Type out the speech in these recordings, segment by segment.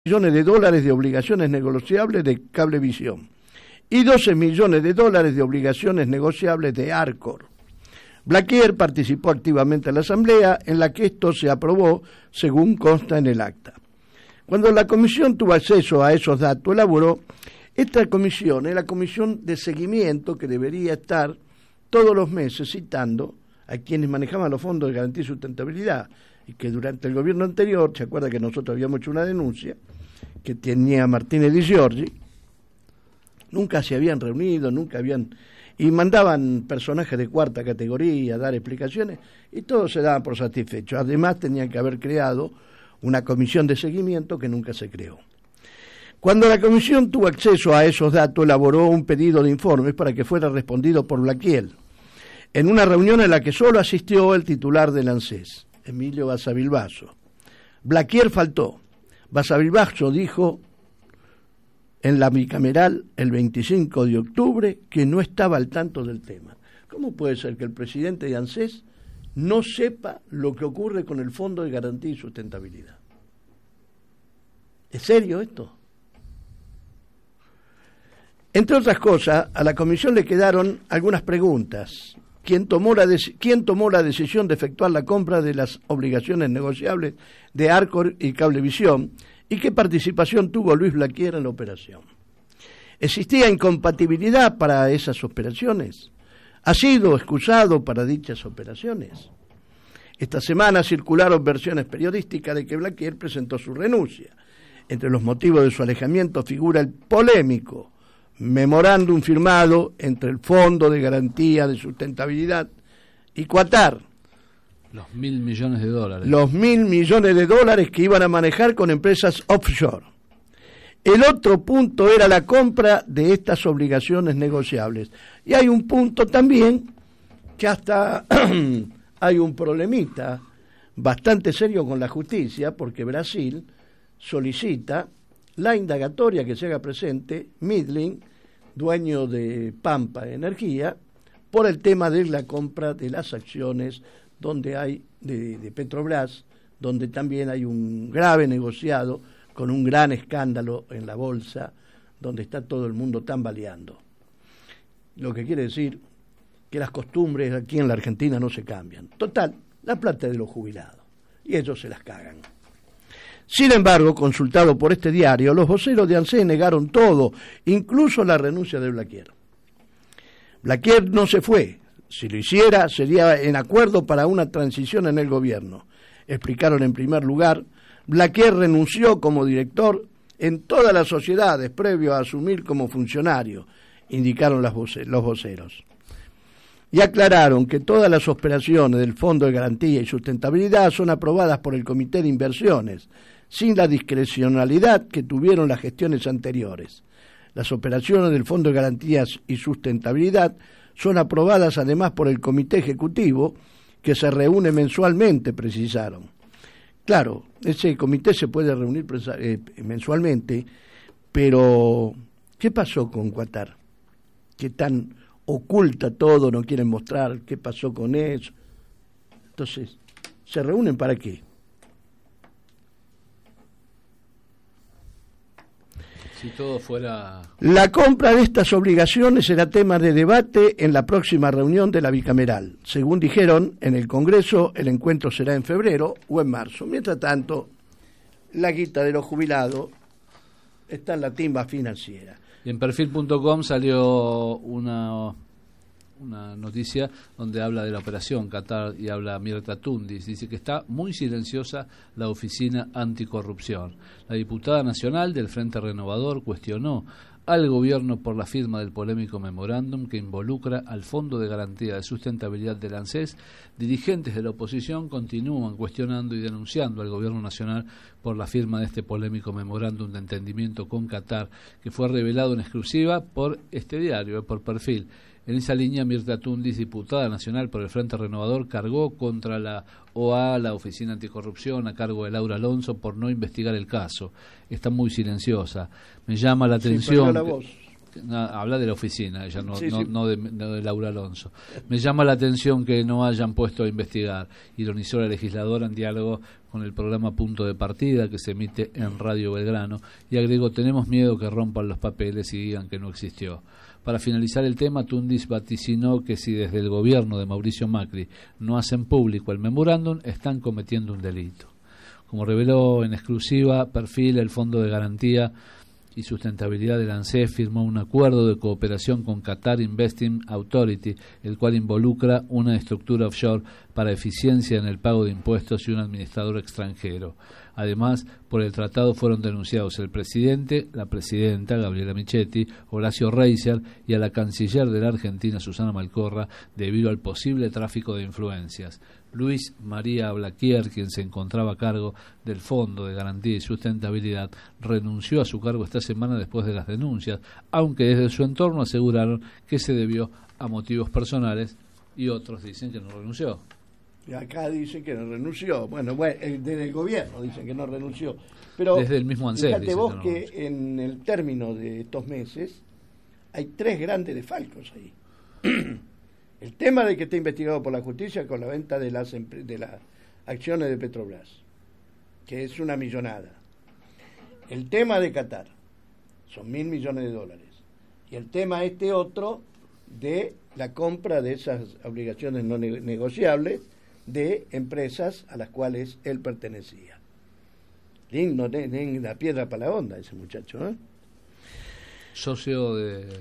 millones de dólares de obligaciones negociables de Cablevisión y 12 millones de dólares de obligaciones negociables de Arcor. Blaquier participó activamente en la asamblea en la que esto se aprobó según consta en el acta. Cuando la comisión tuvo acceso a esos datos, elaboró esta comisión, es la comisión de seguimiento que debería estar todos los meses citando a quienes manejaban los fondos de garantía y sustentabilidad, y que durante el gobierno anterior, se acuerda que nosotros habíamos hecho una denuncia que tenía Martínez Di Giorgi, nunca se habían reunido, y mandaban personajes de cuarta categoría a dar explicaciones, y todos se daban por satisfechos. Además tenían que haber creado una comisión de seguimiento que nunca se creó. Cuando la comisión tuvo acceso a esos datos, elaboró un pedido de informes para que fuera respondido por Blaquier, en una reunión en la que solo asistió el titular del ANSES, Emilio Basavilbaso. Blaquier faltó. Basavilbaso dijo en la bicameral el 25 de octubre que no estaba al tanto del tema. ¿Cómo puede ser que el presidente de ANSES no sepa lo que ocurre con el Fondo de Garantía y Sustentabilidad? ¿Es serio esto? Entre otras cosas, a la comisión le quedaron algunas preguntas. ¿Quién tomó la decisión de efectuar la compra de las obligaciones negociables de Arcor y Cablevisión? ¿Y qué participación tuvo Luis Blaquier en la operación? ¿Existía incompatibilidad para esas operaciones? ¿Ha sido excusado para dichas operaciones? Esta semana circularon versiones periodísticas de que Blaquier presentó su renuncia. Entre los motivos de su alejamiento figura el polémico memorándum firmado entre el Fondo de Garantía de Sustentabilidad y Qatar. Los $1.000 millones. Los $1.000 millones que iban a manejar con empresas offshore. El otro punto era la compra de estas obligaciones negociables. Y hay un punto también que hasta hay un problemita bastante serio con la justicia, porque Brasil solicita la indagatoria que se haga presente Midland, dueño de Pampa Energía, por el tema de la compra de las acciones donde hay de Petrobras, donde también hay un grave negociado con un gran escándalo en la bolsa, donde está todo el mundo tambaleando. Lo que quiere decir que las costumbres aquí en la Argentina no se cambian. Total, la plata es de los jubilados, y ellos se las cagan. Sin embargo, consultado por este diario, los voceros de ANSES negaron todo, incluso la renuncia de Blaquier. Blaquier no se fue. Si lo hiciera, sería en acuerdo para una transición en el gobierno. Explicaron en primer lugar, Blaquier renunció como director en todas las sociedades previo a asumir como funcionario, indicaron los voceros. Y aclararon que todas las operaciones del Fondo de Garantía y Sustentabilidad son aprobadas por el Comité de Inversiones, sin la discrecionalidad que tuvieron las gestiones anteriores. Las operaciones del Fondo de Garantías y Sustentabilidad son aprobadas además por el Comité Ejecutivo, que se reúne mensualmente, precisaron. Claro, ese comité se puede reunir mensualmente, pero ¿qué pasó con Qatar? ¿Qué tan oculta todo, no quieren mostrar qué pasó con eso? Entonces, ¿se reúnen para qué? Si todo fuera... La compra de estas obligaciones será tema de debate en la próxima reunión de la bicameral. Según dijeron en el Congreso, el encuentro será en febrero o en marzo. Mientras tanto, la guita de los jubilados está en la timba financiera. Y en perfil.com salió una noticia donde habla de la operación Qatar y habla Mirta Tundis. Dice que está muy silenciosa la oficina anticorrupción. La diputada nacional del Frente Renovador cuestionó al gobierno por la firma del polémico memorándum que involucra al Fondo de Garantía de Sustentabilidad del ANSES. Dirigentes de la oposición continúan cuestionando y denunciando al gobierno nacional por la firma de este polémico memorándum de entendimiento con Qatar, que fue revelado en exclusiva por este diario, por Perfil. En esa línea, Mirta Tundis, diputada nacional por el Frente Renovador, cargó contra la OA, la Oficina Anticorrupción, a cargo de Laura Alonso, por no investigar el caso. Está muy silenciosa. Me llama la atención... Sí, perdió la voz. Habla de la oficina, ella no, Sí, no, sí. no de Laura Alonso. Me llama la atención que no hayan puesto a investigar, ironizó la legisladora en diálogo con el programa Punto de Partida que se emite en Radio Belgrano, y agregó: tenemos miedo que rompan los papeles y digan que no existió. Para finalizar el tema, Tundis vaticinó que si desde el gobierno de Mauricio Macri no hacen público el memorándum, están cometiendo un delito. Como reveló en exclusiva Perfil, el Fondo de Garantía y Sustentabilidad del ANSES firmó un acuerdo de cooperación con Qatar Investing Authority, el cual involucra una estructura offshore para eficiencia en el pago de impuestos y un administrador extranjero. Además, por el tratado fueron denunciados el presidente, la presidenta Gabriela Michetti, Horacio Reiser y a la canciller de la Argentina, Susana Malcorra, debido al posible tráfico de influencias. Luis María Blaquier, quien se encontraba a cargo del Fondo de Garantía y Sustentabilidad, renunció a su cargo esta semana después de las denuncias, aunque desde su entorno aseguraron que se debió a motivos personales y otros dicen que no renunció. Y acá dicen que no renunció. Bueno, desde el gobierno dicen que no renunció. Pero desde el mismo ANSES fíjate dicen vos que no que renunció. en el término de estos meses hay 3 grandes desfalcos ahí. El tema de que está investigado por la justicia con la venta de las acciones de Petrobras, que es una millonada. El tema de Qatar, son $1.000 millones. Y el tema otro de la compra de esas obligaciones no negociables de empresas a las cuales él pertenecía. No tiene la piedra para la onda ese muchacho, ¿eh? Socio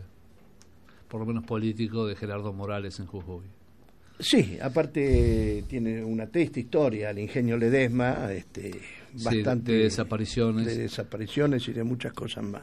por lo menos político, de Gerardo Morales en Jujuy. Sí, aparte tiene una triste historia, el ingenio Ledesma, bastante de desapariciones. De desapariciones y de muchas cosas más.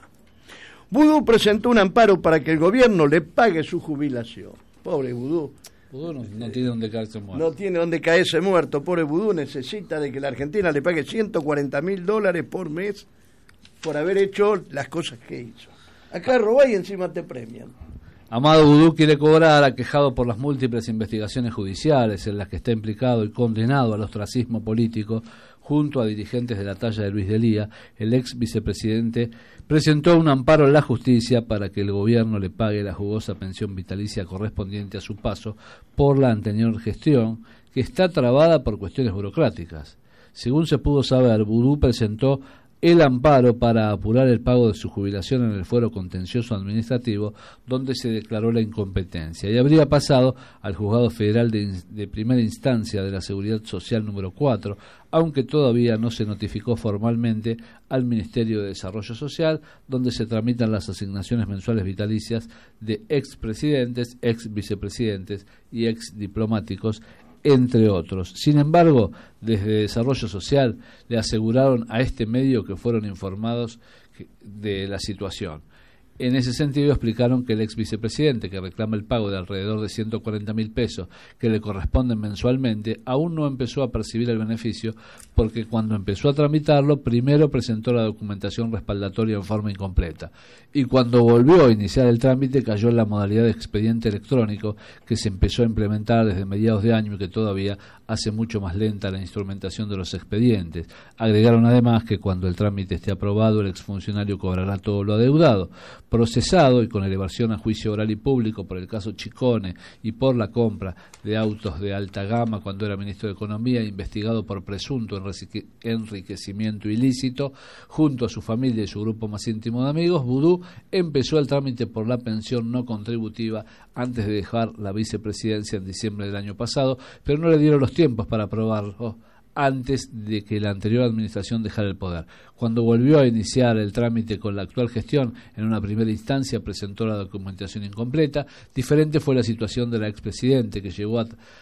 Vudú presentó un amparo para que el gobierno le pague su jubilación. Pobre Vudú. Vudú no tiene donde caerse muerto. No tiene donde caerse muerto. Pobre Vudú necesita de que la Argentina le pague $140.000 por mes por haber hecho las cosas que hizo. Acá robá y encima te premian. Amado Vudú quiere cobrar, aquejado por las múltiples investigaciones judiciales en las que está implicado y condenado al ostracismo político junto a dirigentes de la talla de Luis Delía. El ex vicepresidente presentó un amparo en la justicia para que el gobierno le pague la jugosa pensión vitalicia correspondiente a su paso por la anterior gestión, que está trabada por cuestiones burocráticas. Según se pudo saber, Vudú presentó el amparo para apurar el pago de su jubilación en el fuero contencioso administrativo, donde se declaró la incompetencia, y habría pasado al Juzgado Federal de Primera Instancia de la Seguridad Social número 4, aunque todavía no se notificó formalmente al Ministerio de Desarrollo Social, donde se tramitan las asignaciones mensuales vitalicias de expresidentes, ex vicepresidentes y ex diplomáticos, entre otros. Sin embargo, desde Desarrollo Social le aseguraron a este medio que fueron informados de la situación. En ese sentido explicaron que el ex vicepresidente, que reclama el pago de alrededor de 140.000 pesos que le corresponden mensualmente, aún no empezó a percibir el beneficio porque cuando empezó a tramitarlo primero presentó la documentación respaldatoria en forma incompleta y cuando volvió a iniciar el trámite cayó en la modalidad de expediente electrónico que se empezó a implementar desde mediados de año y que todavía hace mucho más lenta la instrumentación de los expedientes. Agregaron además que cuando el trámite esté aprobado el exfuncionario cobrará todo lo adeudado. Procesado y con elevación a juicio oral y público por el caso Chicone y por la compra de autos de alta gama cuando era ministro de Economía, investigado por presunto enriquecimiento ilícito, junto a su familia y su grupo más íntimo de amigos, Vudú empezó el trámite por la pensión no contributiva antes de dejar la vicepresidencia en diciembre del año pasado, pero no le dieron los tiempos para aprobarlo antes de que la anterior administración dejara el poder. Cuando volvió a iniciar el trámite con la actual gestión, en una primera instancia presentó la documentación incompleta. Diferente fue la situación de la expresidente, que llegó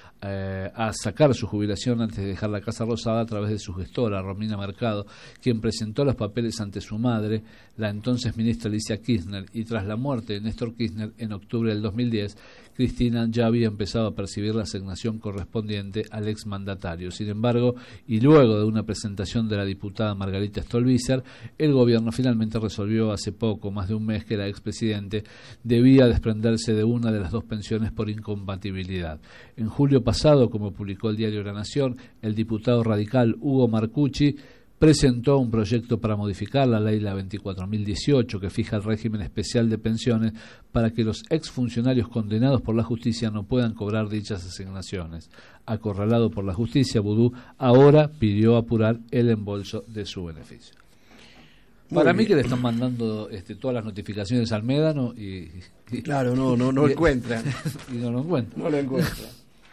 a sacar su jubilación antes de dejar la Casa Rosada a través de su gestora, Romina Mercado, quien presentó los papeles ante su madre, la entonces ministra Alicia Kirchner, y tras la muerte de Néstor Kirchner en octubre del 2010, Cristina ya había empezado a percibir la asignación correspondiente al exmandatario. Sin embargo, y luego de una presentación de la diputada Margarita Stolbizer, el gobierno finalmente resolvió hace poco, más de un mes, que la expresidente debía desprenderse de una de las dos pensiones por incompatibilidad. En julio pasado, como publicó el diario La Nación, el diputado radical Hugo Marcucci presentó un proyecto para modificar la ley la 24.018 que fija el régimen especial de pensiones para que los exfuncionarios condenados por la justicia no puedan cobrar dichas asignaciones. Acorralado por la justicia, Boudou ahora pidió apurar el embolso de su beneficio. Para mí que le están mandando todas las notificaciones al Médano y claro, no encuentran. Y no lo encuentran. No lo encuentran.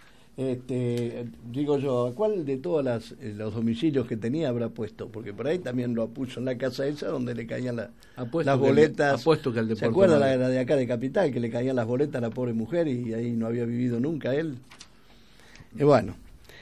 Digo yo, ¿a cuál de todos los domicilios que tenía habrá puesto? Porque por ahí también lo puso en la casa esa donde le caían las boletas. Apuesto que el de ¿Se acuerda la de acá de Capital, que le caían las boletas a la pobre mujer y ahí no había vivido nunca él? Bueno,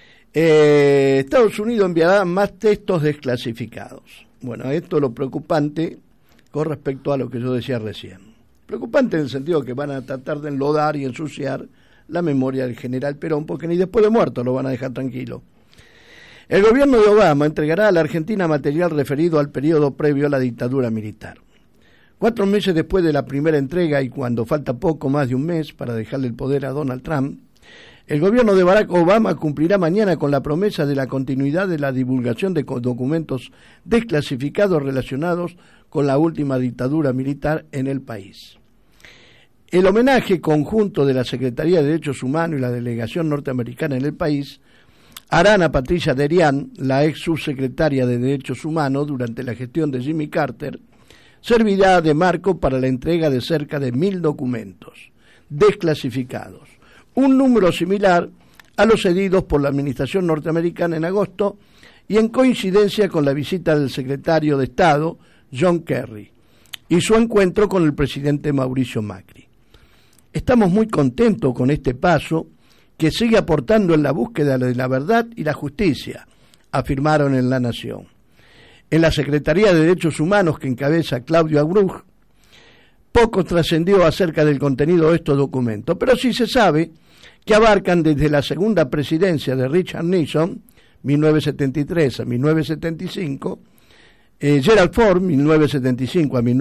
Estados Unidos enviará más textos desclasificados. Bueno, esto es lo preocupante con respecto a lo que yo decía recién. Preocupante en el sentido que van a tratar de enlodar y ensuciar la memoria del general Perón, porque ni después de muerto lo van a dejar tranquilo. El gobierno de Obama entregará a la Argentina material referido al periodo previo a la dictadura militar. 4 meses después de la primera entrega y cuando falta poco más de un mes para dejarle el poder a Donald Trump, el gobierno de Barack Obama cumplirá mañana con la promesa de la continuidad de la divulgación de documentos desclasificados relacionados con la última dictadura militar en el país. El homenaje conjunto de la Secretaría de Derechos Humanos y la delegación norteamericana en el país harán a Patricia Derian, la ex subsecretaria de Derechos Humanos durante la gestión de Jimmy Carter, servirá de marco para la entrega de cerca de 1.000 documentos desclasificados, un número similar a los cedidos por la administración norteamericana en agosto y en coincidencia con la visita del secretario de Estado, John Kerry, y su encuentro con el presidente Mauricio Macri. Estamos muy contentos con este paso que sigue aportando en la búsqueda de la verdad y la justicia, afirmaron en La Nación. En la Secretaría de Derechos Humanos que encabeza Claudio Abruz, poco trascendió acerca del contenido de estos documentos, pero sí se sabe que abarcan desde la segunda presidencia de Richard Nixon, 1973 a 1975, Gerald Ford, 1975 a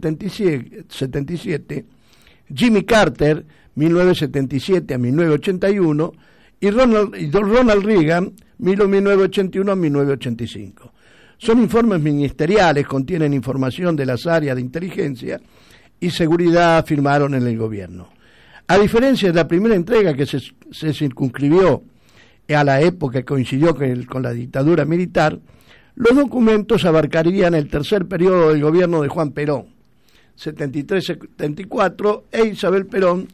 1977, Jimmy Carter, 1977 a 1981, y Ronald Reagan, 1981 a 1985. Son informes ministeriales, contienen información de las áreas de inteligencia y seguridad, afirmaron en el gobierno. A diferencia de la primera entrega que se circunscribió a la época que coincidió con la dictadura militar, los documentos abarcarían el tercer periodo del gobierno de Juan Perón, 73-74, e Isabel Perón,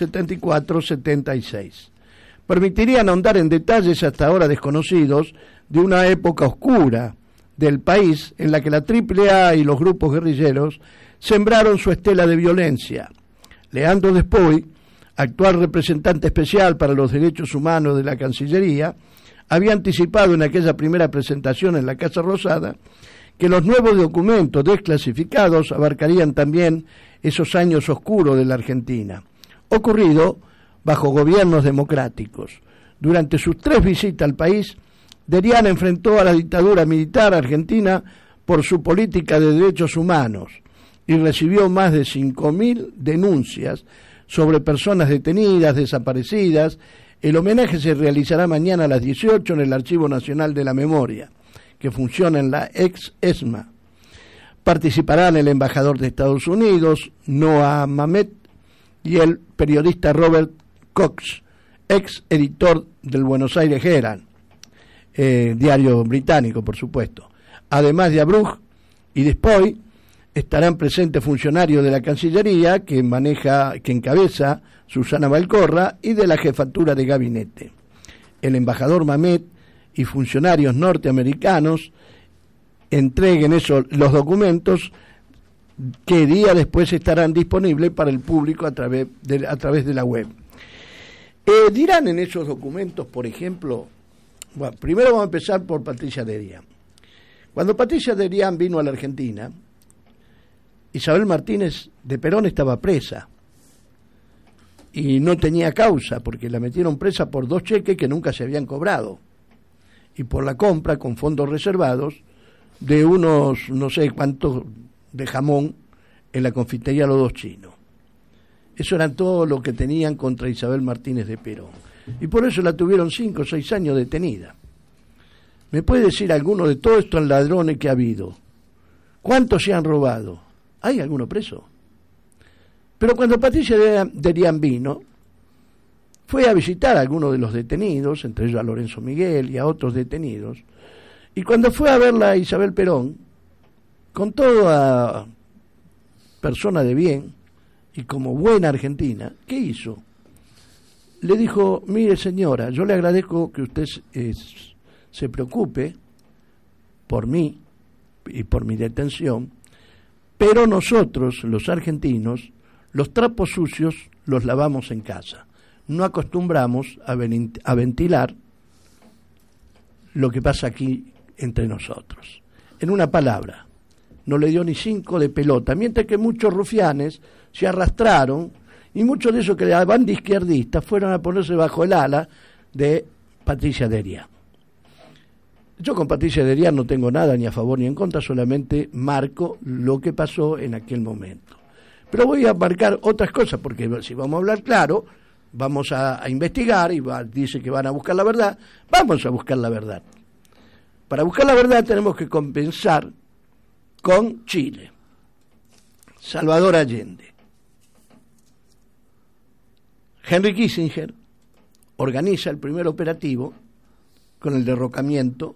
74-76. Permitirían ahondar en detalles hasta ahora desconocidos de una época oscura del país en la que la AAA y los grupos guerrilleros sembraron su estela de violencia. Leandro Despoy, actual representante especial para los derechos humanos de la Cancillería, había anticipado en aquella primera presentación en la Casa Rosada que los nuevos documentos desclasificados abarcarían también esos años oscuros de la Argentina, ocurrido bajo gobiernos democráticos. Durante sus 3 visitas al país, Derian enfrentó a la dictadura militar argentina por su política de derechos humanos y recibió más de 5.000 denuncias sobre personas detenidas, desaparecidas. El homenaje se realizará mañana a las 18 en el Archivo Nacional de la Memoria, que funciona en la ex ESMA. Participarán el embajador de Estados Unidos, Noah Mamet, y el periodista Robert Cox, ex editor del Buenos Aires Herald, diario británico, por supuesto. Además de Abruz y Despoy, estarán presentes funcionarios de la Cancillería que encabeza Susana Valcorra y de la Jefatura de Gabinete. El embajador Mamet y funcionarios norteamericanos entreguen los documentos que día después estarán disponibles para el público a través de la web. Dirán en esos documentos, por ejemplo, bueno, primero vamos a empezar por Patricia Derian. Cuando Patricia Derian vino a la Argentina, Isabel Martínez de Perón estaba presa y no tenía causa porque la metieron presa por 2 cheques que nunca se habían cobrado y por la compra con fondos reservados de unos no sé cuántos de jamón en la confitería Los Dos Chinos. Eso era todo lo que tenían contra Isabel Martínez de Perón y por eso la tuvieron 5 o 6 años detenida. ¿Me puede decir alguno de todos estos ladrones que ha habido? ¿Cuántos se han robado? ¿Hay alguno preso? Pero cuando Patricia Derian vino, fue a visitar a algunos de los detenidos, entre ellos a Lorenzo Miguel y a otros detenidos, y cuando fue a verla a Isabel Perón, con toda persona de bien y como buena argentina, ¿qué hizo? Le dijo: mire señora, yo le agradezco que usted se preocupe por mí y por mi detención, pero nosotros, los argentinos, los trapos sucios los lavamos en casa. No acostumbramos a ventilar lo que pasa aquí entre nosotros. En una palabra, no le dio ni 5 de pelota, mientras que muchos rufianes se arrastraron y muchos de esos que van de izquierdistas fueron a ponerse bajo el ala de Patricia Derian. Yo con Patricia Derian no tengo nada ni a favor ni en contra, solamente marco lo que pasó en aquel momento. Pero voy a marcar otras cosas, porque si vamos a hablar claro, vamos a investigar, y dice que van a buscar la verdad, vamos a buscar la verdad. Para buscar la verdad tenemos que compensar con Chile. Salvador Allende. Henry Kissinger organiza el primer operativo con el derrocamiento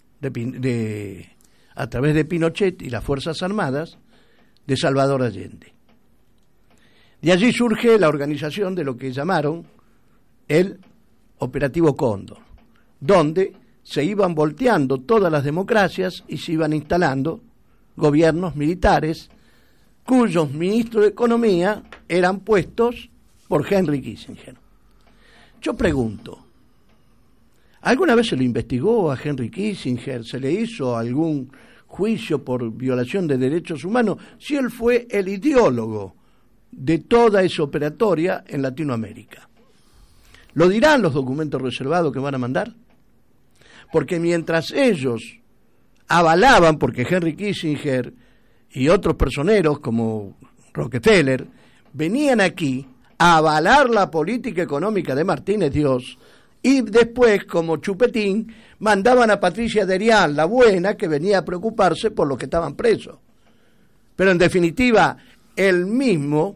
a través de Pinochet y las Fuerzas Armadas de Salvador Allende. De allí surge la organización de lo que llamaron el Operativo Cóndor, donde se iban volteando todas las democracias y se iban instalando gobiernos militares cuyos ministros de Economía eran puestos por Henry Kissinger. Yo pregunto, ¿alguna vez se lo investigó a Henry Kissinger? ¿Se le hizo algún juicio por violación de derechos humanos? Si él fue el ideólogo de toda esa operatoria en Latinoamérica. ¿Lo dirán los documentos reservados que van a mandar? Porque mientras ellos avalaban, porque Henry Kissinger y otros personeros como Rockefeller venían aquí a avalar la política económica de Martínez Dios, y después, como chupetín, mandaban a Patricia Derian, la buena, que venía a preocuparse por los que estaban presos. Pero en definitiva, el mismo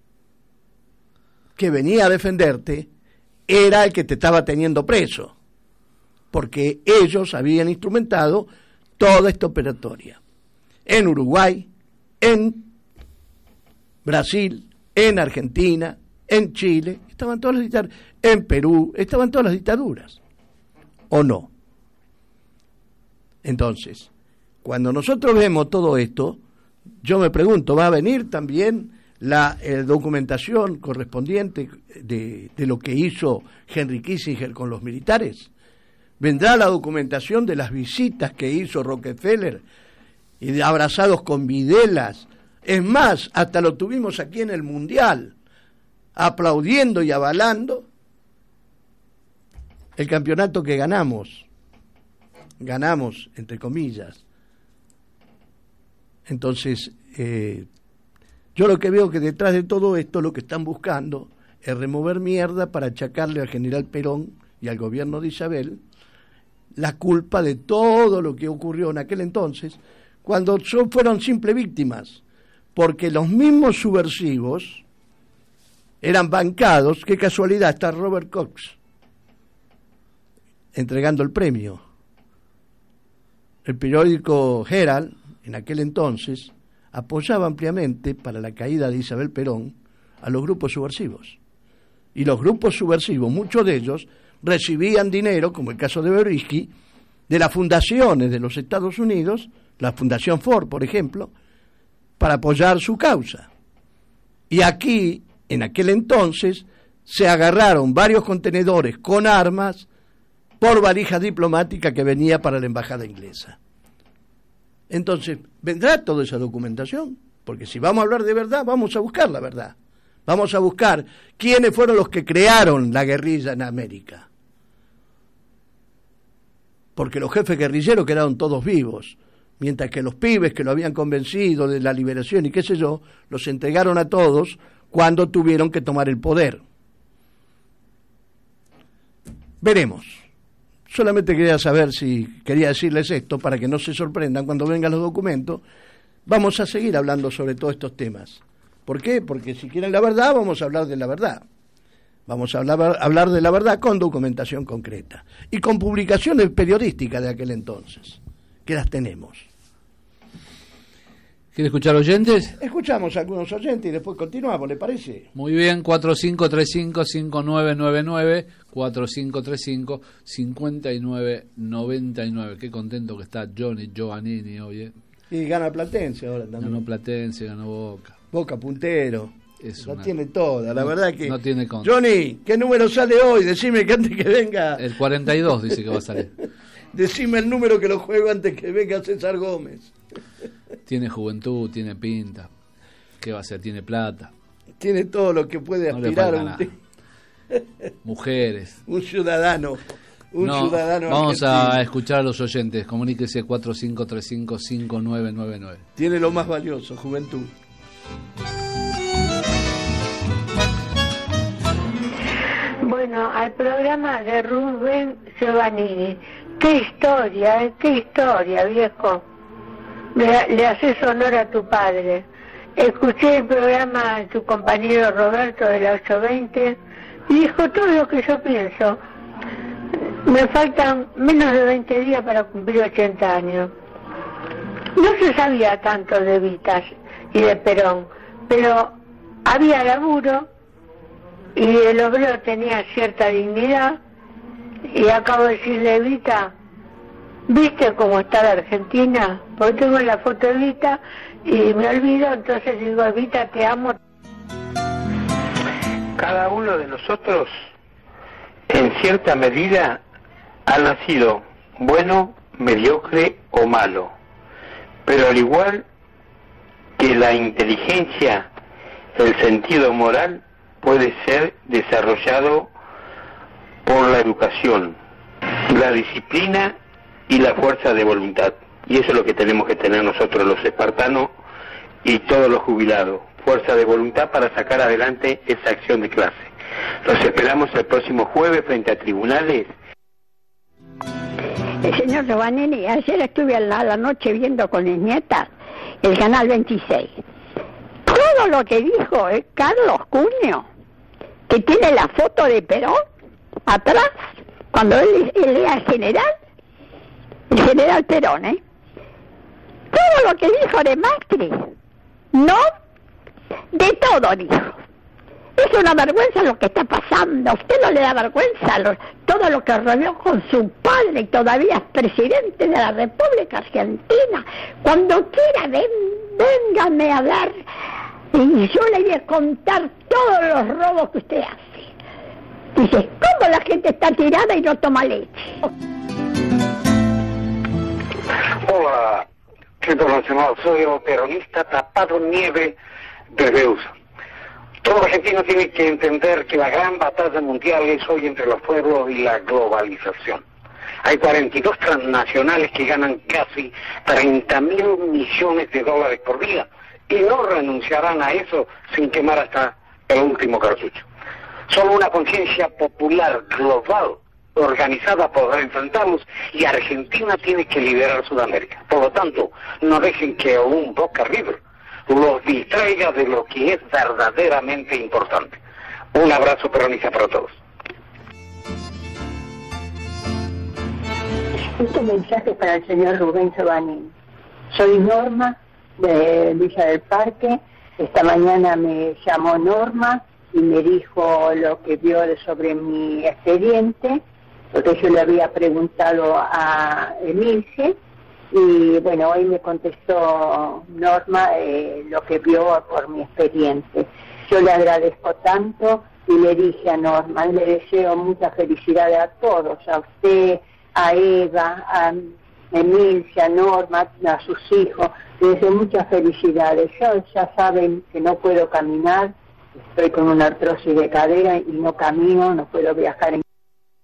que venía a defenderte era el que te estaba teniendo preso, porque ellos habían instrumentado toda esta operatoria. En Uruguay, en Brasil, en Argentina, en Chile, estaban todas las dictaduras, en Perú, estaban todas las dictaduras, ¿o no? Entonces, cuando nosotros vemos todo esto, yo me pregunto, ¿va a venir también la documentación correspondiente de lo que hizo Henry Kissinger con los militares? ¿Vendrá la documentación de las visitas que hizo Rockefeller y de abrazados con Videlas? Es más, hasta lo tuvimos aquí en el Mundial, aplaudiendo y avalando el campeonato que ganamos entre comillas. Entonces, yo lo que veo que detrás de todo esto lo que están buscando es remover mierda para achacarle al general Perón y al gobierno de Isabel la culpa de todo lo que ocurrió en aquel entonces, cuando fueron simples víctimas, porque los mismos subversivos eran bancados. Qué casualidad, está Robert Cox entregando el premio. El periódico Herald, en aquel entonces, apoyaba ampliamente para la caída de Isabel Perón a los grupos subversivos. Y los grupos subversivos, muchos de ellos, recibían dinero, como el caso de Berisky, de las fundaciones de los Estados Unidos, la Fundación Ford, por ejemplo, para apoyar su causa. Y aquí, en aquel entonces, se agarraron varios contenedores con armas por valija diplomática que venía para la embajada inglesa. Entonces, ¿vendrá toda esa documentación? Porque si vamos a hablar de verdad, vamos a buscar la verdad. Vamos a buscar quiénes fueron los que crearon la guerrilla en América. Porque los jefes guerrilleros quedaron todos vivos, mientras que los pibes que lo habían convencido de la liberación y qué sé yo, los entregaron a todos cuando tuvieron que tomar el poder. Veremos. Solamente quería saber quería decirles esto para que no se sorprendan cuando vengan los documentos. Vamos a seguir hablando sobre todos estos temas. ¿Por qué? Porque si quieren la verdad, vamos a hablar de la verdad. Vamos a hablar de la verdad con documentación concreta y con publicaciones periodísticas de aquel entonces, que las tenemos. ¿Quiere escuchar oyentes? Escuchamos a algunos oyentes y después continuamos, ¿le parece? Muy bien, 4535-5999, 4535-5999. Qué contento que está Johnny Giovannini hoy. Y gana Platense ahora también. Ganó Platense, ganó Boca. Boca puntero. Tiene toda, la verdad que... No tiene contra. Johnny, ¿qué número sale hoy? Decime que antes que venga... El 42 dice que va a salir. Decime el número que lo juego antes que venga César Gómez. Tiene juventud, tiene pinta. ¿Qué va a hacer? Tiene plata. Tiene todo lo que puede aspirar a mujeres. Un ciudadano. Ciudadano vamos argentino. A escuchar a los oyentes. Comuníquese 4535-5999. Tiene lo más valioso, juventud. Bueno, al programa de Rubén Giovannini. Qué historia, viejo. Le haces honor a tu padre. Escuché el programa de tu compañero Roberto de la 820 y dijo todo lo que yo pienso. Me faltan menos de 20 días para cumplir 80 años. No se sabía tanto de Vitas y de Perón, pero había laburo y el obrero tenía cierta dignidad. Y acabo de decirle, Evita, ¿viste cómo está la Argentina? Porque tengo la foto de Evita y me olvido, entonces digo, Evita, te amo. Cada uno de nosotros, en cierta medida, ha nacido bueno, mediocre o malo. Pero al igual que la inteligencia, el sentido moral puede ser desarrollado por la educación, la disciplina y la fuerza de voluntad. Y eso es lo que tenemos que tener nosotros los espartanos y todos los jubilados. Fuerza de voluntad para sacar adelante esa acción de clase. Los esperamos el próximo jueves frente a tribunales. Señor Giovannini, ayer estuve a la noche viendo con mis nietas el canal 26. Todo lo que dijo Carlos Cunio, que tiene la foto de Perón atrás, cuando él era el general Perón, todo lo que dijo de Macri, no, de todo dijo. Es una vergüenza lo que está pasando. ¿A usted no le da vergüenza todo lo que rodeó con su padre y todavía es presidente de la República Argentina? Cuando quiera, véngame a hablar y yo le voy a contar todos los robos que usted hace. Dice, ¿cómo la gente está tirada y no toma leche? Hola, Centro Nacional, soy el peronista tapado en nieve de Reus. Todo argentino tiene que entender que la gran batalla mundial es hoy entre los pueblos y la globalización. Hay 42 transnacionales que ganan casi 30.000 millones de dólares por día y no renunciarán a eso sin quemar hasta el último cartucho. Solo una conciencia popular global organizada podrá enfrentarlos y Argentina tiene que liderar Sudamérica. Por lo tanto, no dejen que un Boca River los distraiga de lo que es verdaderamente importante. Un abrazo peronista para todos. Este mensaje es para el señor Rubén Giovannini. Soy Norma de Villa del Parque. Esta mañana me llamó Norma y me dijo lo que vio sobre mi expediente, porque yo le había preguntado a Emilce. Y bueno, hoy me contestó Norma lo que vio por mi expediente. Yo le agradezco tanto y le dije a Norma, le deseo mucha felicidad a todos, a usted, a Eva, a Emilce, a Norma, a sus hijos. Les deseo muchas felicidades. Yo ya saben que no puedo caminar, estoy con una artrosis de cadera y no camino, no puedo viajar en...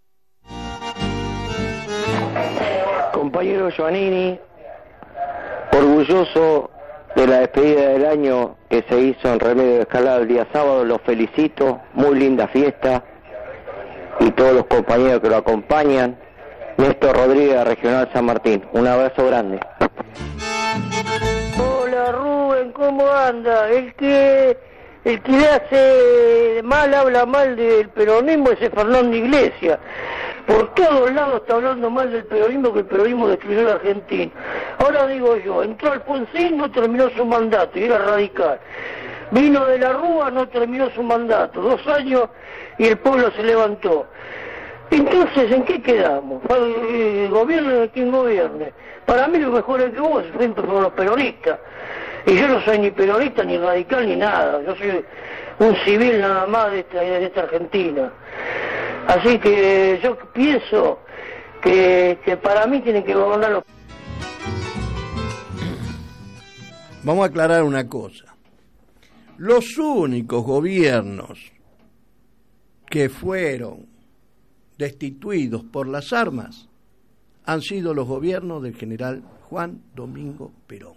Compañero Giovannini, orgulloso de la despedida del año que se hizo en Remedio de Escalada el día sábado, los felicito, muy linda fiesta, y todos los compañeros que lo acompañan, Néstor Rodríguez, Regional San Martín. Un abrazo grande. Hola Rubén, ¿cómo anda? El que le hace mal, habla mal del peronismo, ese Fernando Iglesias. Por todos lados está hablando mal del peronismo, que el peronismo destruyó la Argentina. Ahora digo yo, entró Alfonsín, no terminó su mandato, y era radical. Vino de la Rúa, no terminó su mandato, 2 años y el pueblo se levantó. Entonces, ¿en qué quedamos? ¿Gobierne quien gobierne? Para mí lo mejor es que vos, siempre fueron los peronistas. Y yo no soy ni peronista, ni radical, ni nada. Yo soy un civil nada más de esta Argentina. Así que yo pienso que para mí tienen que gobernar los... Vamos a aclarar una cosa. Los únicos gobiernos que fueron destituidos por las armas han sido los gobiernos del general Juan Domingo Perón.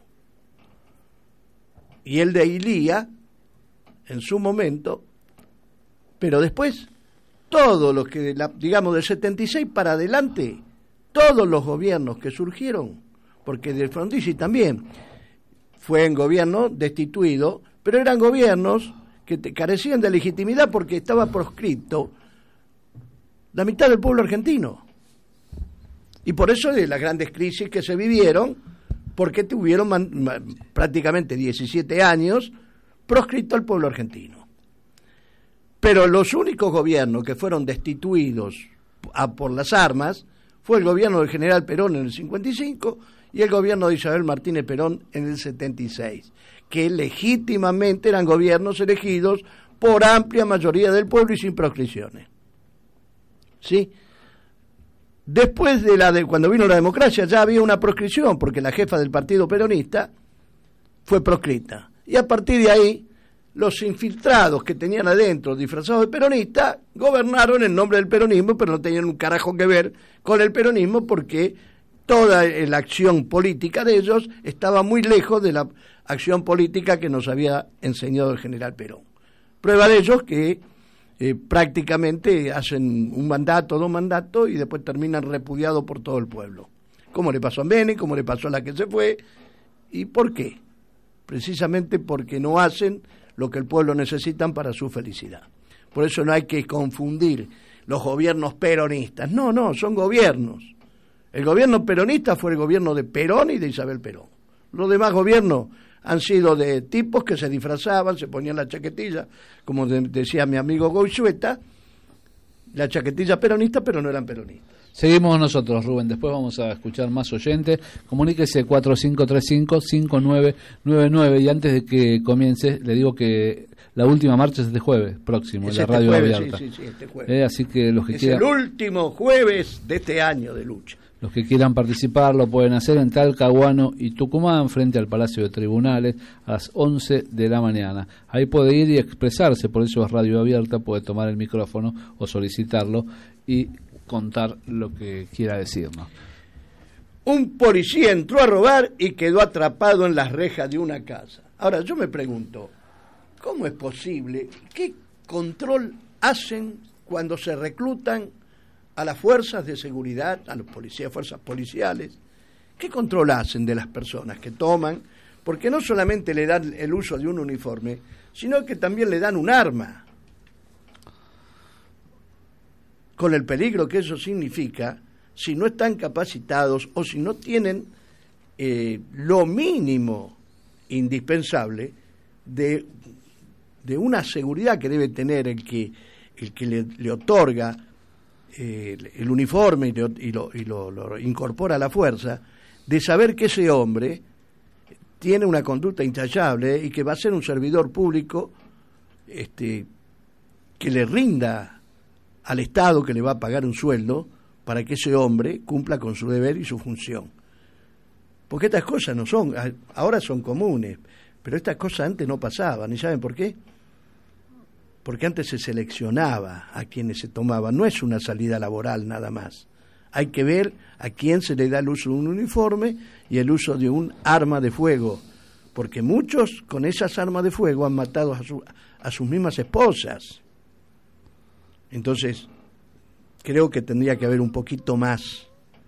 Y el de Ilía, en su momento, pero después, todos los que, digamos, del 76 para adelante, todos los gobiernos que surgieron, porque del Frondizi también fue en gobierno destituido, pero eran gobiernos que carecían de legitimidad porque estaba proscripto la mitad del pueblo argentino. Y por eso de las grandes crisis que se vivieron, porque tuvieron prácticamente 17 años proscripto al pueblo argentino. Pero los únicos gobiernos que fueron destituidos por las armas fue el gobierno del general Perón en el 55 y el gobierno de Isabel Martínez Perón en el 76, que legítimamente eran gobiernos elegidos por amplia mayoría del pueblo y sin proscripciones. ¿Sí? Después cuando vino la democracia ya había una proscripción, porque la jefa del partido peronista fue proscrita. Y a partir de ahí, los infiltrados que tenían adentro, disfrazados de peronistas, gobernaron en nombre del peronismo, pero no tenían un carajo que ver con el peronismo, porque toda la acción política de ellos estaba muy lejos de la acción política que nos había enseñado el general Perón. Prueba de ello que prácticamente hacen un mandato, 2 mandatos y después terminan repudiados por todo el pueblo. Como le pasó a Menem, como le pasó a la que se fue. ¿Y por qué? Precisamente porque no hacen lo que el pueblo necesita para su felicidad. Por eso no hay que confundir los gobiernos peronistas. No, son gobiernos. El gobierno peronista fue el gobierno de Perón y de Isabel Perón. Los demás gobiernos han sido de tipos que se disfrazaban, se ponían la chaquetilla, como decía mi amigo Goizueta, la chaquetilla peronista, pero no eran peronistas. Seguimos nosotros, Rubén, después vamos a escuchar más oyentes. Comuníquese 4535-5999 y antes de que comience, le digo que la última marcha es este jueves próximo, en la radio abierta. Sí, este jueves. Así que los que es quieran... el último jueves de este año de lucha. Los que quieran participar lo pueden hacer en Talcahuano y Tucumán, frente al Palacio de Tribunales, a las 11 de la mañana. Ahí puede ir y expresarse, por eso es radio abierta, puede tomar el micrófono o solicitarlo y contar lo que quiera decirnos. Un policía entró a robar y quedó atrapado en las rejas de una casa. Ahora, yo me pregunto, ¿cómo es posible? ¿Qué control hacen cuando se reclutan a las fuerzas de seguridad, a los policías, fuerzas policiales? ¿Qué control hacen de las personas que toman? Porque no solamente le dan el uso de un uniforme, sino que también le dan un arma. Con el peligro que eso significa, si no están capacitados o si no tienen lo mínimo indispensable de una seguridad que debe tener el que le otorga el uniforme y lo incorpora a la fuerza, de saber que ese hombre tiene una conducta intachable y que va a ser un servidor público que le rinda al Estado, que le va a pagar un sueldo para que ese hombre cumpla con su deber y su función. Porque estas cosas no son, ahora son comunes, pero estas cosas antes no pasaban. ¿Y saben por qué? Porque antes se seleccionaba a quienes se tomaban. No es una salida laboral nada más. Hay que ver a quién se le da el uso de un uniforme y el uso de un arma de fuego. Porque muchos con esas armas de fuego han matado a sus mismas esposas. Entonces, creo que tendría que haber un poquito más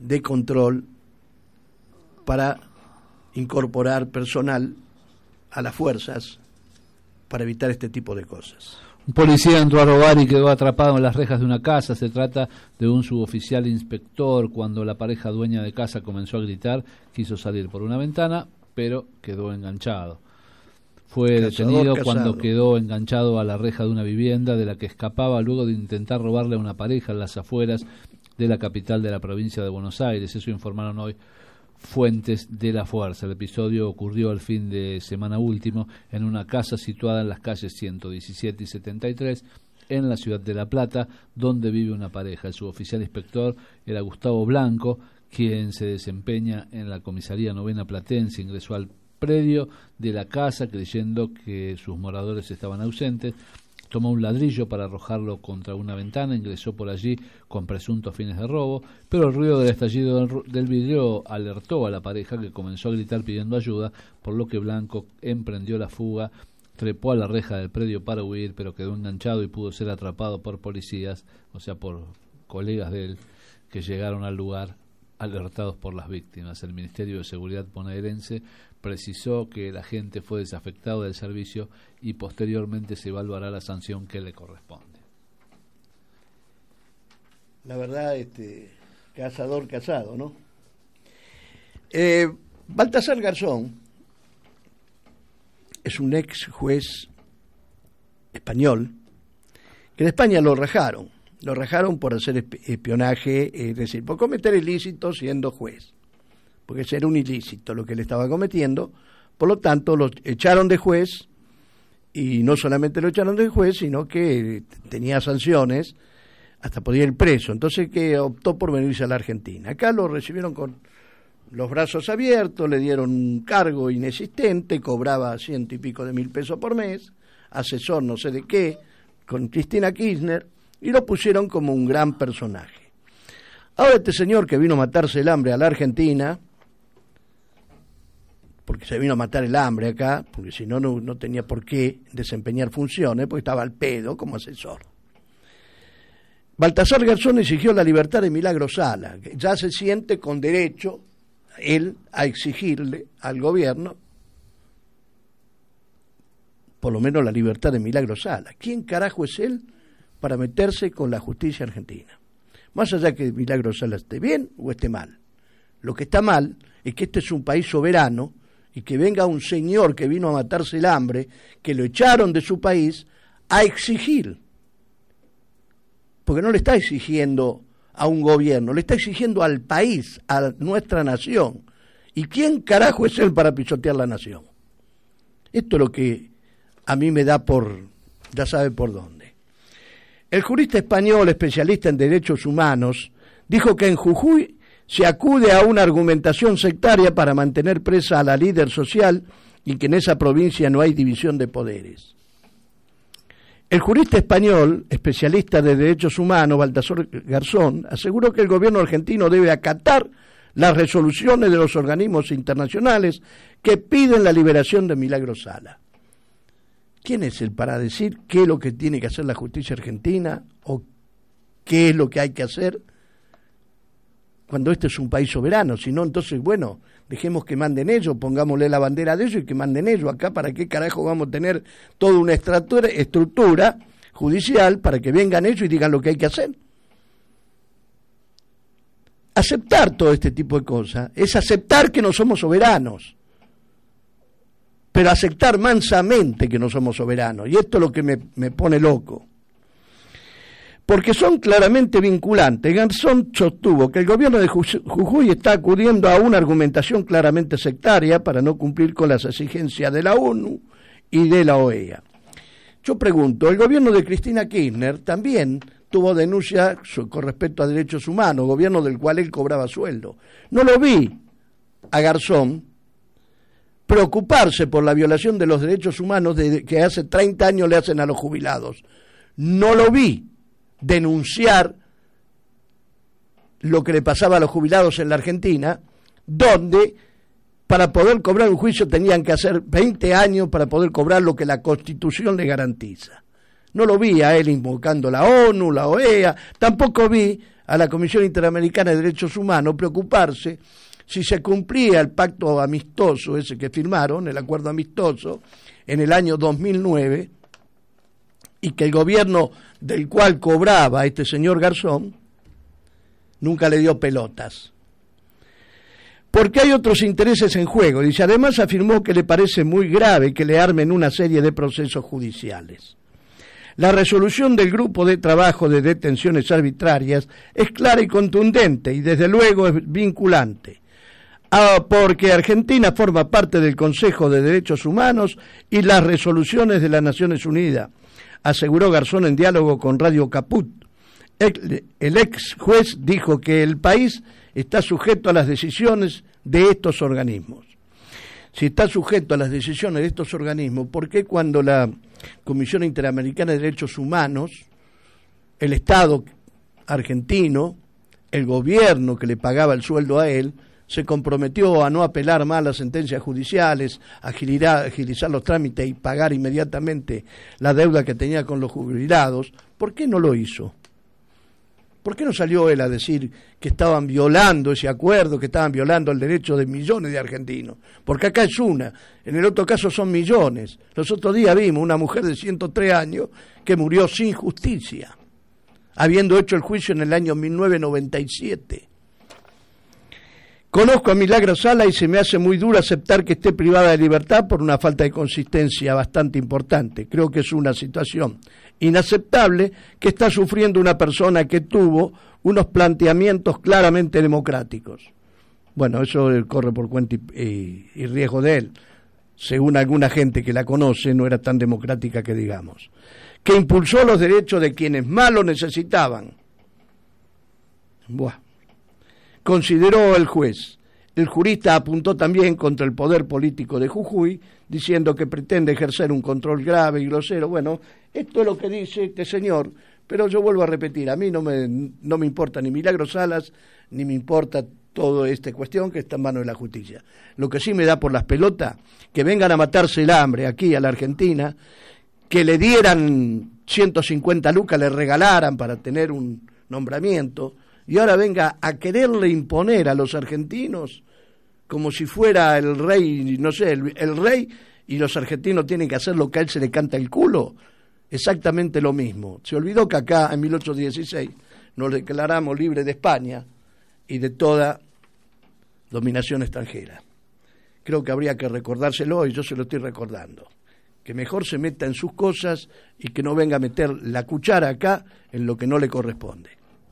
de control para incorporar personal a las fuerzas para evitar este tipo de cosas. Un policía entró a robar y quedó atrapado en las rejas de una casa. Se trata de un suboficial inspector. Cuando la pareja dueña de casa comenzó a gritar, quiso salir por una ventana, pero quedó enganchado. Fue detenido cuando quedó enganchado a la reja de una vivienda de la que escapaba luego de intentar robarle a una pareja en las afueras de la capital de la provincia de Buenos Aires. Eso informaron hoy fuentes de la fuerza. El episodio ocurrió el fin de semana último en una casa situada en las calles 117 y 73 en la ciudad de La Plata, donde vive una pareja. El suboficial inspector era Gustavo Blanco, quien se desempeña en la comisaría novena platense. Ingresó al predio de la casa creyendo que sus moradores estaban ausentes. Tomó un ladrillo para arrojarlo contra una ventana, ingresó por allí con presuntos fines de robo, pero el ruido del estallido del vidrio alertó a la pareja, que comenzó a gritar pidiendo ayuda, por lo que Blanco emprendió la fuga, trepó a la reja del predio para huir, pero quedó enganchado y pudo ser atrapado por policías, o sea, por colegas de él, que llegaron al lugar alertados por las víctimas. El Ministerio de Seguridad bonaerense precisó que el agente fue desafectado del servicio y posteriormente se evaluará la sanción que le corresponde. La verdad, cazador cazado, ¿no? Baltasar Garzón es un ex juez español que en España lo rajaron por hacer espionaje, es decir, por cometer ilícitos siendo juez, porque ese era un ilícito lo que él estaba cometiendo. Por lo tanto lo echaron de juez, y no solamente lo echaron de juez, sino que tenía sanciones, hasta podía ir preso. Entonces que optó por venirse a la Argentina. Acá lo recibieron con los brazos abiertos, le dieron un cargo inexistente, cobraba 100 y pico de mil pesos por mes, asesor no sé de qué, con Cristina Kirchner, y lo pusieron como un gran personaje. Ahora este señor que vino a matarse el hambre a la Argentina, porque se vino a matar el hambre acá, porque si no, no tenía por qué desempeñar funciones, porque estaba al pedo como asesor. Baltasar Garzón exigió la libertad de Milagro Sala, que ya se siente con derecho él a exigirle al gobierno por lo menos la libertad de Milagro Sala. ¿Quién carajo es él para meterse con la justicia argentina? Más allá que Milagro Sala esté bien o esté mal. Lo que está mal es que este es un país soberano y que venga un señor que vino a matarse el hambre, que lo echaron de su país, a exigir. Porque no le está exigiendo a un gobierno, le está exigiendo al país, a nuestra nación. ¿Y quién carajo es él para pisotear la nación? Esto es lo que a mí me da por, ya sabe por dónde. El jurista español especialista en derechos humanos dijo que en Jujuy se acude a una argumentación sectaria para mantener presa a la líder social y que en esa provincia no hay división de poderes. El jurista español, especialista de derechos humanos, Baltasar Garzón, aseguró que el gobierno argentino debe acatar las resoluciones de los organismos internacionales que piden la liberación de Milagro Sala. ¿Quién es él para decir qué es lo que tiene que hacer la justicia argentina o qué es lo que hay que hacer cuando este es un país soberano? Si no, entonces, bueno, dejemos que manden ellos, pongámosle la bandera de ellos y que manden ellos. Acá, ¿para qué carajo vamos a tener toda una estructura judicial para que vengan ellos y digan lo que hay que hacer? Aceptar todo este tipo de cosas es aceptar que no somos soberanos, pero aceptar mansamente que no somos soberanos. Y esto es lo que me pone loco, porque son claramente vinculantes. Garzón sostuvo que el gobierno de Jujuy está acudiendo a una argumentación claramente sectaria para no cumplir con las exigencias de la ONU y de la OEA. Yo pregunto, el gobierno de Cristina Kirchner también tuvo denuncia con respecto a derechos humanos, gobierno del cual él cobraba sueldo. No lo vi a Garzón preocuparse por la violación de los derechos humanos que hace 30 años le hacen a los jubilados. No lo vi denunciar lo que le pasaba a los jubilados en la Argentina, donde para poder cobrar un juicio tenían que hacer 20 años para poder cobrar lo que la Constitución le garantiza. No lo vi a él invocando la ONU, la OEA, tampoco vi a la Comisión Interamericana de Derechos Humanos preocuparse si se cumplía el pacto amistoso ese que firmaron, el acuerdo amistoso, en el año 2009, y que el gobierno del cual cobraba este señor Garzón nunca le dio pelotas. Porque hay otros intereses en juego. Dice, además afirmó que le parece muy grave que le armen una serie de procesos judiciales. La resolución del grupo de trabajo de detenciones arbitrarias es clara y contundente y desde luego es vinculante. Porque Argentina forma parte del Consejo de Derechos Humanos y las resoluciones de las Naciones Unidas, aseguró Garzón en diálogo con Radio Caput. El ex juez dijo que el país está sujeto a las decisiones de estos organismos. Si está sujeto a las decisiones de estos organismos, ¿por qué cuando la Comisión Interamericana de Derechos Humanos, el Estado argentino, el gobierno que le pagaba el sueldo a él, se comprometió a no apelar más las sentencias judiciales, a agilizar los trámites y pagar inmediatamente la deuda que tenía con los jubilados? ¿Por qué no lo hizo? ¿Por qué no salió él a decir que estaban violando ese acuerdo, que estaban violando el derecho de millones de argentinos? Porque acá es una, en el otro caso son millones. Los otros días vimos una mujer de 103 años que murió sin justicia, habiendo hecho el juicio en el año 1997. Conozco a Milagro Sala y se me hace muy duro aceptar que esté privada de libertad por una falta de consistencia bastante importante. Creo que es una situación inaceptable que está sufriendo una persona que tuvo unos planteamientos claramente democráticos. Bueno, eso corre por cuenta y riesgo de él. Según alguna gente que la conoce, no era tan democrática que digamos. Que impulsó los derechos de quienes más lo necesitaban. Buah. Consideró el juez. El jurista apuntó también contra el poder político de Jujuy, diciendo que pretende ejercer un control grave y grosero. Bueno, esto es lo que dice este señor, pero yo vuelvo a repetir, a mí no me importa ni Milagro Salas, ni me importa toda esta cuestión que está en manos de la justicia. Lo que sí me da por las pelotas, que vengan a matarse el hambre aquí a la Argentina, que le dieran 150 lucas, le regalaran para tener un nombramiento, y ahora venga a quererle imponer a los argentinos como si fuera el rey, no sé, el rey, y los argentinos tienen que hacer lo que a él se le canta el culo. Exactamente lo mismo. Se olvidó que acá, en 1816, nos declaramos libres de España y de toda dominación extranjera. Creo que habría que recordárselo y yo se lo estoy recordando. Que mejor se meta en sus cosas y que no venga a meter la cuchara acá en lo que no le corresponde.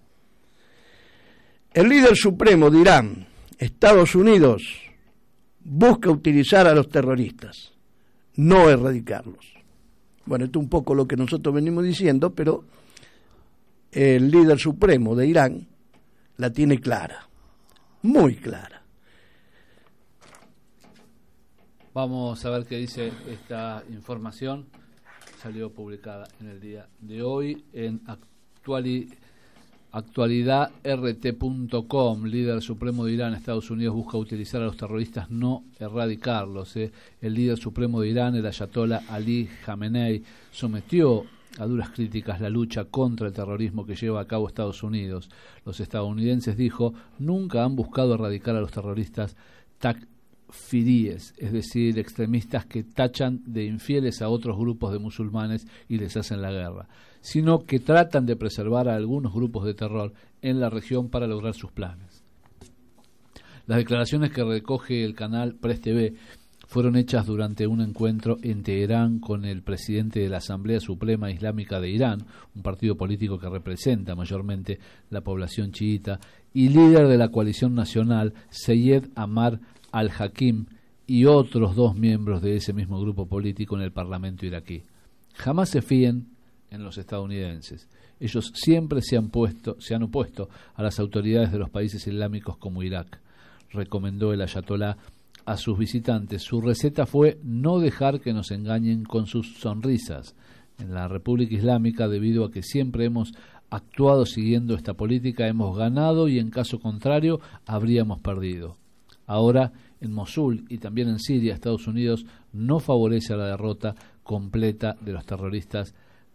El líder supremo de Irán, Estados Unidos, busca utilizar a los terroristas, no erradicarlos. Bueno, esto es un poco lo que nosotros venimos diciendo, pero el líder supremo de Irán la tiene clara, muy clara. Vamos a ver qué dice esta información. Salió publicada en el día de hoy en actualidadrt.com. Líder supremo de Irán, Estados Unidos busca utilizar a los terroristas, no erradicarlos. El líder supremo de Irán, el ayatolá Ali Khamenei, sometió a duras críticas la lucha contra el terrorismo que lleva a cabo Estados Unidos. Los estadounidenses, dijo, nunca han buscado erradicar a los terroristas takfiríes, es decir, extremistas que tachan de infieles a otros grupos de musulmanes y les hacen la guerra, sino que tratan de preservar a algunos grupos de terror en la región para lograr sus planes. Las declaraciones que recoge el canal Press TV fueron hechas durante un encuentro en Teherán con el presidente de la Asamblea Suprema Islámica de Irán, un partido político que representa mayormente la población chiita, y líder de la coalición nacional, Seyed Ammar al-Hakim, y otros dos miembros de ese mismo grupo político en el Parlamento iraquí. Jamás se fíen en los estadounidenses. Ellos siempre se han opuesto a las autoridades de los países islámicos como Irak, recomendó el ayatolá a sus visitantes. Su receta fue no dejar que nos engañen con sus sonrisas. En la República Islámica, debido a que siempre hemos actuado siguiendo esta política, hemos ganado y en caso contrario habríamos perdido. Ahora, en Mosul y también en Siria, Estados Unidos no favorece a la derrota completa de los terroristas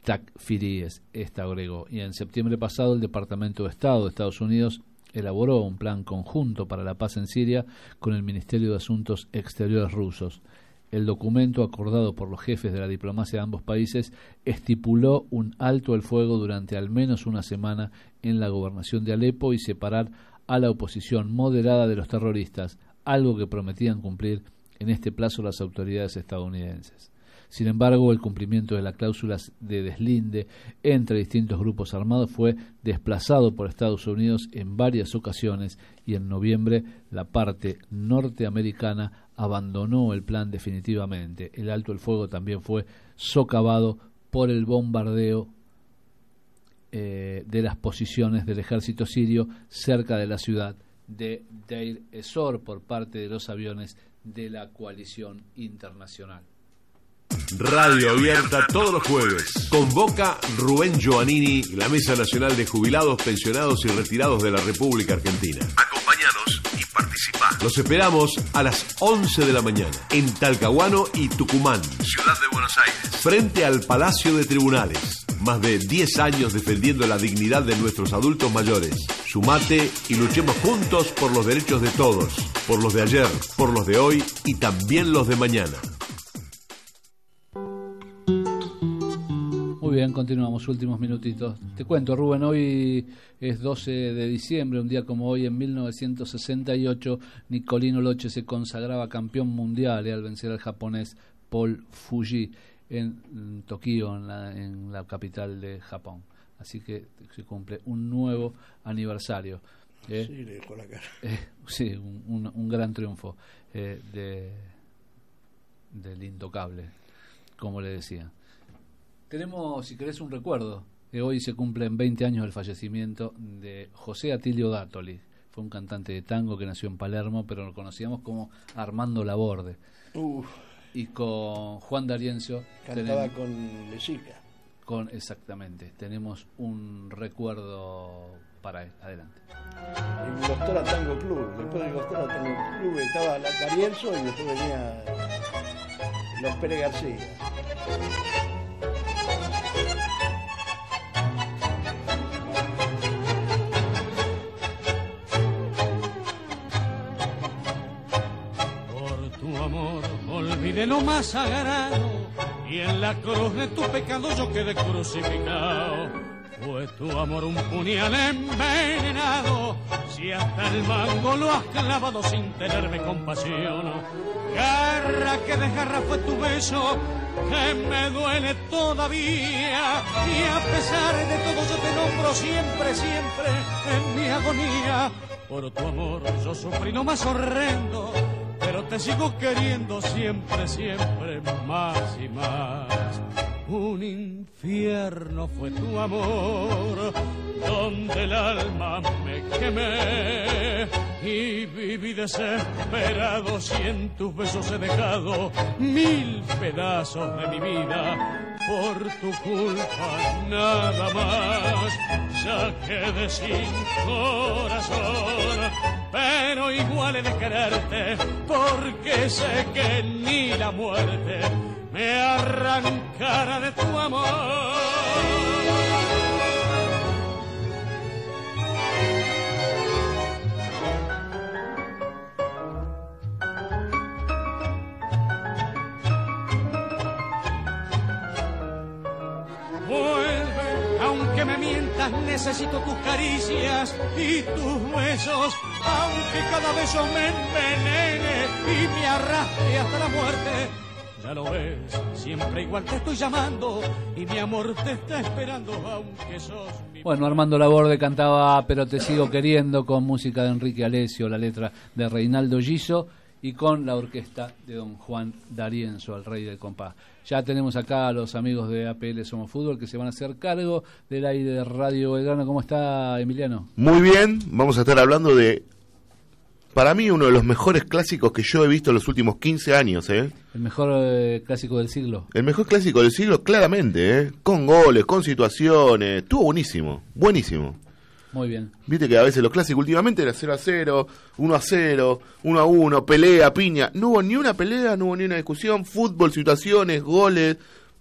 takfiríes, esta agregó. Y en septiembre pasado el Departamento de Estado de Estados Unidos elaboró un plan conjunto para la paz en Siria con el Ministerio de Asuntos Exteriores rusos. El documento, acordado por los jefes de la diplomacia de ambos países, estipuló un alto el fuego durante al menos una semana en la gobernación de Alepo y separar a la oposición moderada de los terroristas, algo que prometían cumplir en este plazo las autoridades estadounidenses. Sin embargo, el cumplimiento de las cláusulas de deslinde entre distintos grupos armados fue desplazado por Estados Unidos en varias ocasiones y en noviembre la parte norteamericana abandonó el plan definitivamente. El alto el fuego también fue socavado por el bombardeo de las posiciones del ejército sirio cerca de la ciudad de Deir ez-Zor por parte de los aviones de la coalición internacional. Radio abierta todos los jueves. Convoca Rubén Giovannini y la Mesa Nacional de Jubilados, Pensionados y Retirados de la República Argentina. Acompáñanos y participá. Los esperamos a las 11 de la mañana en Talcahuano y Tucumán, Ciudad de Buenos Aires, frente al Palacio de Tribunales. Más de 10 años defendiendo la dignidad de nuestros adultos mayores. Sumate y luchemos juntos por los derechos de todos, por los de ayer, por los de hoy y también los de mañana. Muy bien, continuamos, últimos minutitos. Te cuento, Rubén, hoy es 12 de diciembre, un día como hoy, en 1968, Nicolino Loche se consagraba campeón mundial al vencer al japonés Paul Fuji en Tokio, en la capital de Japón. Así que se cumple un nuevo aniversario. Sí, le dejó la cara. Sí, un gran triunfo del intocable, como le decía. Tenemos, si querés, un recuerdo. Hoy se cumplen 20 años del fallecimiento de José Atilio Dátoli. Fue un cantante de tango que nació en Palermo, pero lo conocíamos como Armando Laborde. Y con Juan D'Arienzo cantaba con Lezica. Exactamente. Tenemos un recuerdo para él. Adelante. En Gostora Tango Club. Después de Gostora Tango Club estaba la D'Arienzo y después venía los Pérez García. Olvidé lo más sagrado y en la cruz de tu pecado yo quedé crucificado. Fue tu amor un puñal envenenado, si hasta el mango lo has clavado sin tenerme compasión. Garra que desgarra fue tu beso, que me duele todavía, y a pesar de todo yo te nombro siempre, siempre en mi agonía. Por tu amor yo sufrí lo más horrendo, pero te sigo queriendo siempre, siempre más y más. Un infierno fue tu amor, donde el alma me quemé y viví desesperado, si en tus besos he dejado 1000 pedazos de mi vida. Por tu culpa nada más, ya quedé sin corazón, pero igual he de quererte, porque sé que ni la muerte me arrancará de tu amor. Vuelve, aunque me mientas, necesito tus caricias y tus besos, aunque cada beso me envenene y me arrastre hasta la muerte. Ya lo ves, siempre igual te estoy llamando y mi amor te está esperando, aunque sos mi... Bueno, Armando Laborde cantaba Pero te sigo queriendo, con música de Enrique Alessio, la letra de Reinaldo Giso y con la orquesta de don Juan D'Arienzo, el rey del compás. Ya tenemos acá a los amigos de APL Somos Fútbol que se van a hacer cargo del aire de Radio Belgrano. ¿Cómo está, Emiliano? Muy bien, vamos a estar hablando de, para mí, uno de los mejores clásicos que yo he visto en los últimos 15 años. El mejor clásico del siglo. El mejor clásico del siglo, claramente, con goles, con situaciones. Estuvo buenísimo, buenísimo. Muy bien. Viste que a veces los clásicos últimamente era 0-0, 1-0, 1-1, pelea, piña. No hubo ni una pelea, no hubo ni una discusión. Fútbol, situaciones, goles.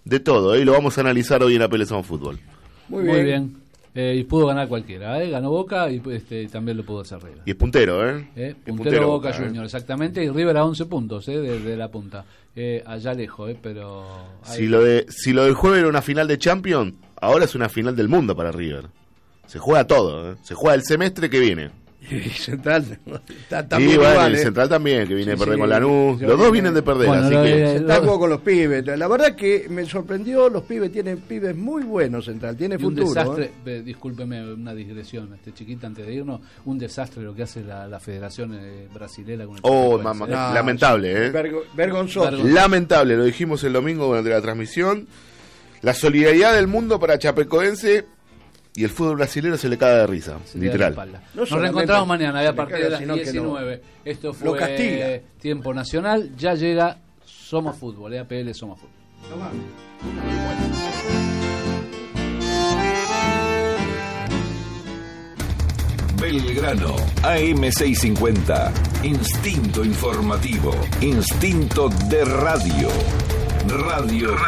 de todo, y lo vamos a analizar hoy en APL Somos Fútbol. Muy bien. Y pudo ganar cualquiera, ganó Boca y también lo pudo hacer River. Y es puntero, Puntero Boca Juniors, exactamente, y River a 11 puntos de la punta. Allá lejos, pero... Si lo del jueves era una final de Champions, ahora es una final del mundo para River. Se juega todo, se juega el semestre que viene. Y Central también igual, el Central también, que viene de perder con Lanús. Los dos vienen de perder, así que... Central jugó con los pibes. La verdad que me sorprendió, los pibes tienen pibes muy buenos, Central, tiene futuro. Un desastre, discúlpeme una digresión, chiquita, antes de irnos, un desastre lo que hace la Federación Brasilera con el lamentable, vergonzoso. Lamentable, lo dijimos el domingo durante la transmisión. La solidaridad del mundo para Chapecoense... Y el fútbol brasileño se le cae de risa, literal. Nos reencontramos mañana a partir de las 19. Esto fue Tiempo Nacional. Ya llega Somos Fútbol, APL Somos Fútbol. Belgrano, AM650. Instinto informativo. Instinto de radio. Radio